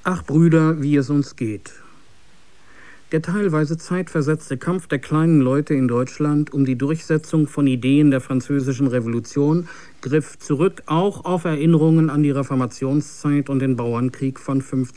Ach Brüder, wie es uns geht. Der teilweise zeitversetzte Kampf der kleinen Leute in Deutschland um die Durchsetzung von Ideen der Französischen Revolution griff zurück auch auf Erinnerungen an die Reformationszeit und den Bauernkrieg von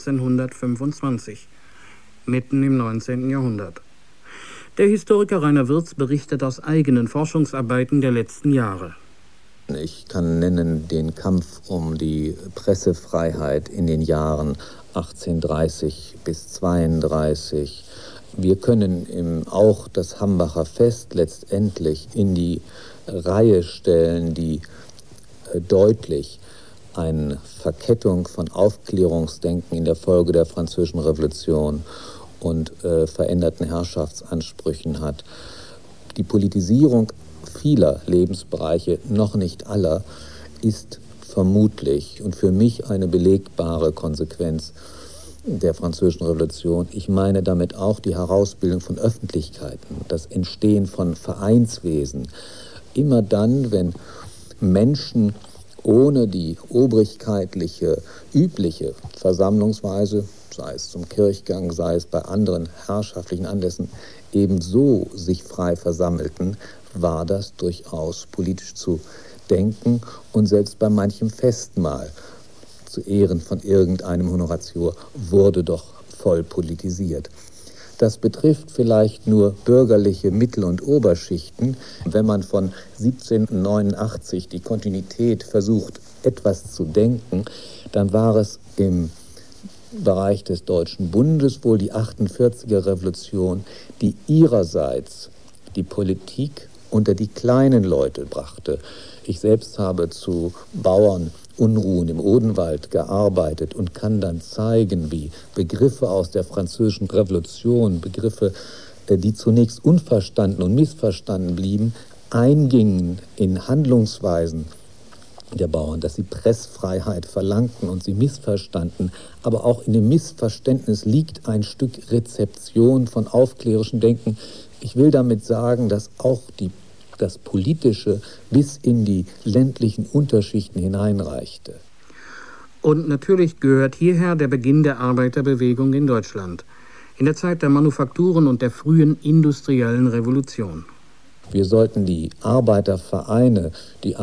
1525, mitten im 19. Jahrhundert. Der Historiker Rainer Wirz berichtet aus eigenen Forschungsarbeiten der letzten Jahre. Ich kann nennen den Kampf um die Pressefreiheit in den Jahren 1830 bis 32. Wir können auch das Hambacher Fest letztendlich in die Reihe stellen, die deutlich eine Verkettung von Aufklärungsdenken in der Folge der Französischen Revolution und veränderten Herrschaftsansprüchen hat. Die Politisierung vieler Lebensbereiche, noch nicht aller, ist vermutlich und für mich eine belegbare Konsequenz der Französischen Revolution. Ich meine damit auch die Herausbildung von Öffentlichkeiten, das Entstehen von Vereinswesen. Immer dann, wenn Menschen ohne die obrigkeitliche, übliche Versammlungsweise, sei es zum Kirchgang, sei es bei anderen herrschaftlichen Anlässen, ebenso sich frei versammelten, war das durchaus politisch zu denken und selbst bei manchem Festmahl zu Ehren von irgendeinem Honoratior wurde doch voll politisiert. Das betrifft vielleicht nur bürgerliche Mittel- und Oberschichten. Wenn man von 1789 die Kontinuität versucht, etwas zu denken, dann war es im Bereich des Deutschen Bundes wohl die 48er Revolution, die ihrerseits die Politik unter die kleinen Leute brachte. Ich selbst habe zu Bauernunruhen im Odenwald gearbeitet und kann dann zeigen, wie Begriffe aus der Französischen Revolution, Begriffe, die zunächst unverstanden und missverstanden blieben, eingingen in Handlungsweisen der Bauern, dass sie Pressfreiheit verlangten und sie missverstanden. Aber auch in dem Missverständnis liegt ein Stück Rezeption von aufklärerischem Denken. Ich will damit sagen, dass auch das Politische bis in die ländlichen Unterschichten hineinreichte. Und natürlich gehört hierher der Beginn der Arbeiterbewegung in Deutschland, in der Zeit der Manufakturen und der frühen industriellen Revolution. Wir sollten die Arbeitervereine, die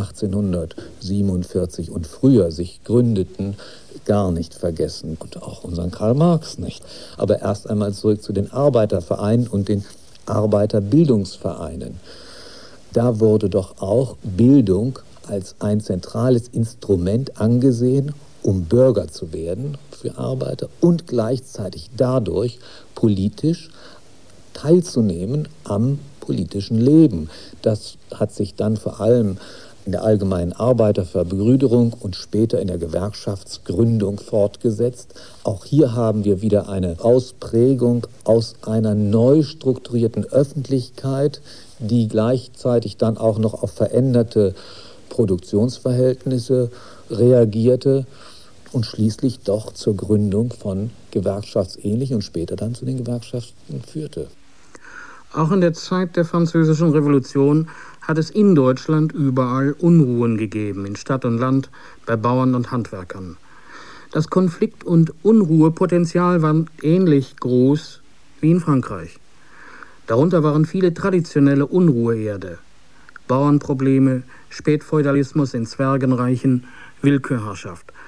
1847 und früher sich gründeten, gar nicht vergessen und auch unseren Karl Marx nicht. Aber erst einmal zurück zu den Arbeitervereinen und den Arbeiterbildungsvereinen. Da wurde doch auch Bildung als ein zentrales Instrument angesehen, um Bürger zu werden für Arbeiter und gleichzeitig dadurch politisch teilzunehmen am politischen Leben. Das hat sich dann vor allem in der allgemeinen Arbeiterverbrüderung und später in der Gewerkschaftsgründung fortgesetzt. Auch hier haben wir wieder eine Ausprägung aus einer neu strukturierten Öffentlichkeit, die gleichzeitig dann auch noch auf veränderte Produktionsverhältnisse reagierte und schließlich doch zur Gründung von gewerkschaftsähnlichen und später dann zu den Gewerkschaften führte. Auch in der Zeit der Französischen Revolution hat es in Deutschland überall Unruhen gegeben, in Stadt und Land, bei Bauern und Handwerkern. Das Konflikt- und Unruhepotenzial war ähnlich groß wie in Frankreich. Darunter waren viele traditionelle Unruheherde, Bauernprobleme, Spätfeudalismus in Zwergenreichen, Willkürherrschaft.